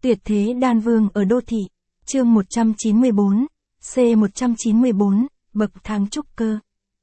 Tuyệt thế đan vương ở đô thị. Chương 194, C194, bậc thang trúc cơ.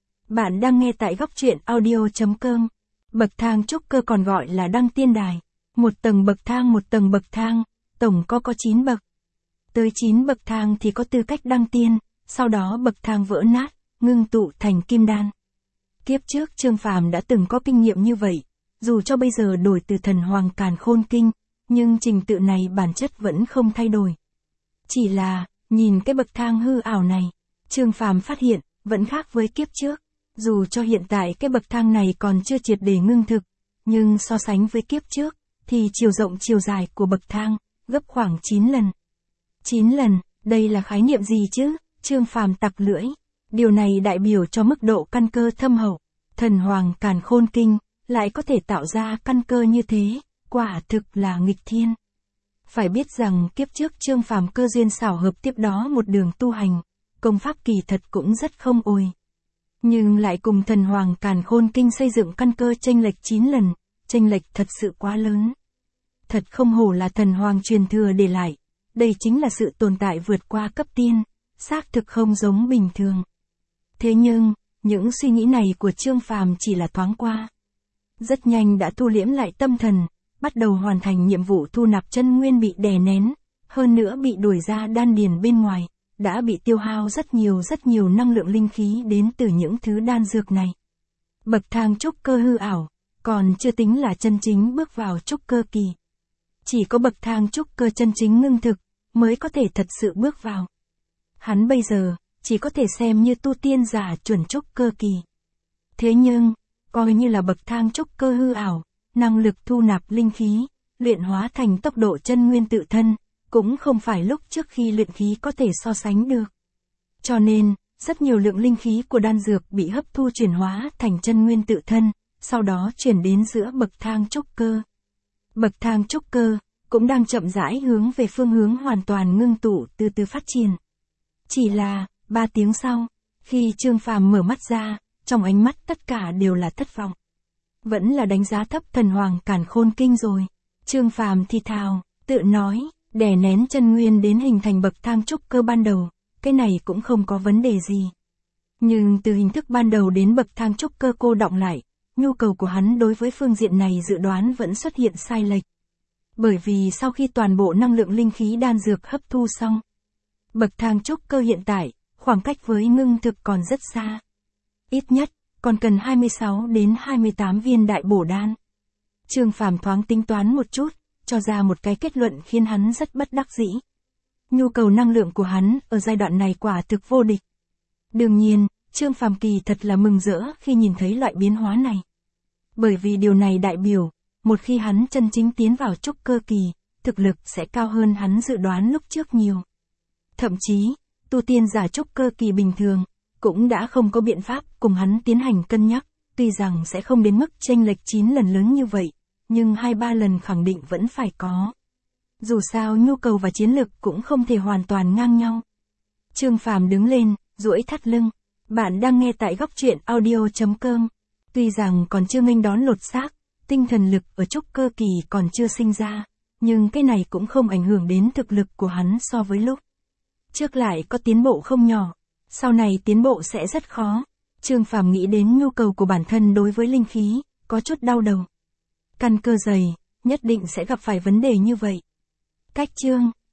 Bạn đang nghe tại góc truyện audio.com. Bậc thang trúc cơ còn gọi là đăng tiên đài. Một tầng bậc thang, tổng có 9 bậc. Tới 9 bậc thang thì có tư cách đăng tiên, sau đó bậc thang vỡ nát, ngưng tụ thành kim đan. Kiếp trước Trương Phàm đã từng có kinh nghiệm như vậy, dù cho bây giờ đổi từ thần hoàng càn khôn kinh, nhưng trình tự này bản chất vẫn không thay đổi. Chỉ là, nhìn cái bậc thang hư ảo này, Trương Phàm phát hiện, vẫn khác với kiếp trước. Dù cho hiện tại cái bậc thang này còn chưa triệt để ngưng thực, nhưng so sánh với kiếp trước, thì chiều rộng chiều dài của bậc thang, gấp khoảng 9 lần. 9 lần, đây là khái niệm gì chứ? Trương Phàm tặc lưỡi. Điều này đại biểu cho mức độ căn cơ thâm hậu. Thần hoàng càn khôn kinh, lại có thể tạo ra căn cơ như thế, quả thực là nghịch thiên. Phải biết rằng kiếp trước Trương Phàm cơ duyên xảo hợp tiếp đó một đường tu hành, công pháp kỳ thật cũng rất không ồi. Nhưng lại cùng thần hoàng càn khôn kinh xây dựng căn cơ chênh lệch 9 lần, chênh lệch thật sự quá lớn. Thật không hổ là thần hoàng truyền thừa để lại, đây chính là sự tồn tại vượt qua cấp tiên, xác thực không giống bình thường. Thế nhưng, những suy nghĩ này của Trương Phàm chỉ là thoáng qua. Rất nhanh đã thu liễm lại tâm thần, bắt đầu hoàn thành nhiệm vụ thu nạp chân nguyên bị đè nén, hơn nữa bị đuổi ra đan điền bên ngoài, đã bị tiêu hao rất nhiều năng lượng linh khí đến từ những thứ đan dược này. Bậc thang trúc cơ hư ảo, còn chưa tính là chân chính bước vào trúc cơ kỳ. Chỉ có bậc thang trúc cơ chân chính ngưng thực, mới có thể thật sự bước vào. Hắn bây giờ, chỉ có thể xem như tu tiên giả chuẩn trúc cơ kỳ. Thế nhưng, coi như là bậc thang trúc cơ hư ảo, năng lực thu nạp linh khí, luyện hóa thành tốc độ chân nguyên tự thân, cũng không phải lúc trước khi luyện khí có thể so sánh được. Cho nên, rất nhiều lượng linh khí của đan dược bị hấp thu chuyển hóa thành chân nguyên tự thân, sau đó chuyển đến giữa bậc thang trúc cơ. Bậc thang trúc cơ, cũng đang chậm rãi hướng về phương hướng hoàn toàn ngưng tụ từ từ phát triển. Chỉ là, 3 tiếng sau, khi Trương Phàm mở mắt ra, trong ánh mắt tất cả đều là thất vọng. Vẫn là đánh giá thấp thần hoàng càn khôn kinh rồi. Trương Phàm thì thào, tự nói, đè nén chân nguyên đến hình thành bậc thang trúc cơ ban đầu, cái này cũng không có vấn đề gì. Nhưng từ hình thức ban đầu đến bậc thang trúc cơ cô đọng lại, nhu cầu của hắn đối với phương diện này dự đoán vẫn xuất hiện sai lệch. Bởi vì sau khi toàn bộ năng lượng linh khí đan dược hấp thu xong, bậc thang trúc cơ hiện tại, khoảng cách với ngưng thực còn rất xa. Ít nhất, còn cần 26 đến 28 viên đại bổ đan. Trương Phàm thoáng tính toán một chút, cho ra một cái kết luận khiến hắn rất bất đắc dĩ. Nhu cầu năng lượng của hắn ở giai đoạn này quả thực vô địch. Đương nhiên, Trương Phàm kỳ thật là mừng rỡ khi nhìn thấy loại biến hóa này. Bởi vì điều này đại biểu, một khi hắn chân chính tiến vào trúc cơ kỳ, thực lực sẽ cao hơn hắn dự đoán lúc trước nhiều. Thậm chí, tu tiên giả trúc cơ kỳ bình thường, cũng đã không có biện pháp cùng hắn tiến hành cân nhắc, tuy rằng sẽ không đến mức chênh lệch 9 lần lớn như vậy, nhưng 2-3 lần khẳng định vẫn phải có. Dù sao nhu cầu và chiến lực cũng không thể hoàn toàn ngang nhau. Trương Phàm đứng lên, duỗi thắt lưng. Bạn đang nghe tại góc truyện audio.com. Tuy rằng còn chưa nghênh đón lột xác, tinh thần lực ở trúc cơ kỳ còn chưa sinh ra, nhưng cái này cũng không ảnh hưởng đến thực lực của hắn so với lúc trước lại có tiến bộ không nhỏ, sau này tiến bộ sẽ rất khó. Trương Phàm nghĩ đến nhu cầu của bản thân đối với linh khí, có chút đau đầu. Căn cơ dày, nhất định sẽ gặp phải vấn đề như vậy. Cách chương